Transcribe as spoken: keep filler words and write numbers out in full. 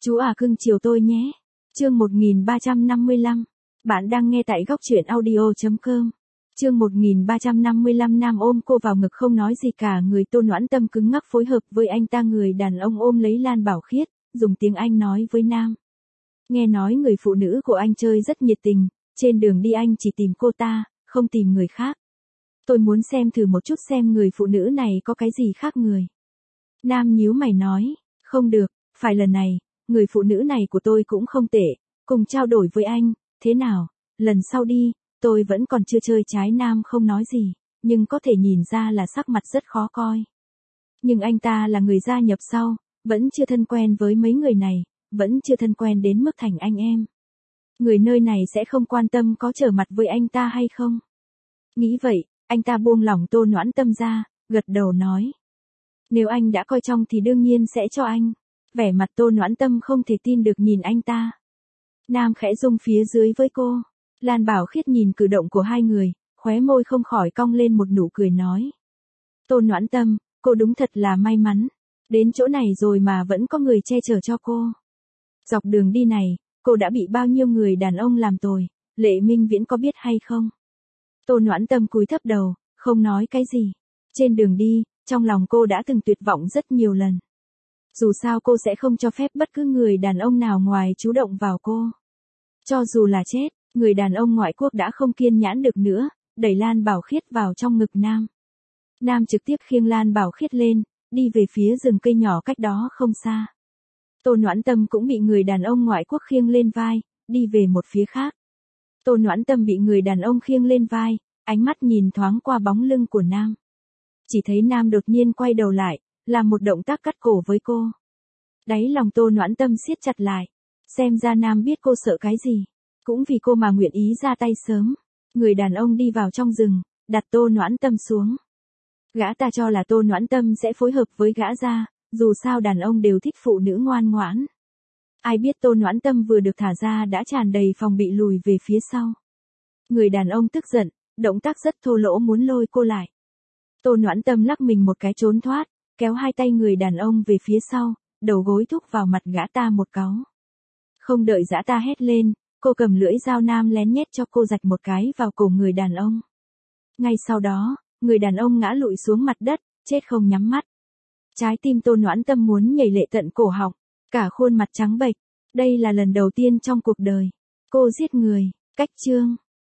Chú à cưng chiều tôi nhé. Chương một nghìn ba trăm năm mươi lăm. Bạn đang nghe tại góc truyện audio.com. Chương một nghìn ba trăm năm mươi lăm. Nam ôm cô vào ngực không nói gì cả. Người Tô Noãn Tâm cứng ngắc phối hợp với anh ta. Người đàn ông ôm lấy Lan Bảo Khiết, dùng tiếng Anh nói với Nam. Nghe nói người phụ nữ của anh chơi rất nhiệt tình, trên đường đi anh chỉ tìm cô ta, không tìm người khác. Tôi muốn xem thử một chút xem người phụ nữ này có cái gì khác người. Nam nhíu mày nói, không được, phải lần này, người phụ nữ này của tôi cũng không tệ, cùng trao đổi với anh, thế nào, lần sau đi, tôi vẫn còn chưa chơi trái. Nam không nói gì, nhưng có thể nhìn ra là sắc mặt rất khó coi. Nhưng anh ta là người gia nhập sau, vẫn chưa thân quen với mấy người này, vẫn chưa thân quen đến mức thành anh em. Người nơi này sẽ không quan tâm có trở mặt với anh ta hay không. Nghĩ vậy, anh ta buông lỏng Tô Noãn Tâm ra, gật đầu nói. Nếu anh đã coi trọng thì đương nhiên sẽ cho anh. Vẻ mặt Tô Noãn Tâm không thể tin được nhìn anh ta. Nam khẽ rung phía dưới với cô. Lan Bảo Khiết nhìn cử động của hai người, khóe môi không khỏi cong lên một nụ cười nói. Tô Noãn Tâm, cô đúng thật là may mắn. Đến chỗ này rồi mà vẫn có người che chở cho cô. Dọc đường đi này, cô đã bị bao nhiêu người đàn ông làm tồi, Lệ Minh Viễn có biết hay không? Tô Noãn Tâm cúi thấp đầu, không nói cái gì. Trên đường đi, trong lòng cô đã từng tuyệt vọng rất nhiều lần. Dù sao cô sẽ không cho phép bất cứ người đàn ông nào ngoài chú động vào cô. Cho dù là chết, người đàn ông ngoại quốc đã không kiên nhẫn được nữa, đẩy Lan Bảo Khiết vào trong ngực Nam. Nam trực tiếp khiêng Lan Bảo Khiết lên, đi về phía rừng cây nhỏ cách đó không xa. Tô Noãn Tâm cũng bị người đàn ông ngoại quốc khiêng lên vai, đi về một phía khác. Tô Noãn Tâm bị người đàn ông khiêng lên vai, ánh mắt nhìn thoáng qua bóng lưng của Nam. Chỉ thấy Nam đột nhiên quay đầu lại, làm một động tác cắt cổ với cô. Đáy lòng Tô Noãn Tâm siết chặt lại. Xem ra Nam biết cô sợ cái gì. Cũng vì cô mà nguyện ý ra tay sớm. Người đàn ông đi vào trong rừng, đặt Tô Noãn Tâm xuống. Gã ta cho là Tô Noãn Tâm sẽ phối hợp với gã ra, dù sao đàn ông đều thích phụ nữ ngoan ngoãn. Ai biết Tô Noãn Tâm vừa được thả ra đã tràn đầy phòng bị lùi về phía sau. Người đàn ông tức giận, động tác rất thô lỗ muốn lôi cô lại. Tô Noãn Tâm lắc mình một cái trốn thoát, kéo hai tay người đàn ông về phía sau, đầu gối thúc vào mặt gã ta một cáu. Không đợi gã ta hét lên, cô cầm lưỡi dao Nam lén nhét cho cô rạch một cái vào cổ người đàn ông. Ngay sau đó, người đàn ông ngã lụi xuống mặt đất, chết không nhắm mắt. Trái tim Tô Noãn Tâm muốn nhảy lệ tận cổ họng, cả khuôn mặt trắng bệch. Đây là lần đầu tiên trong cuộc đời cô giết người. Cách chương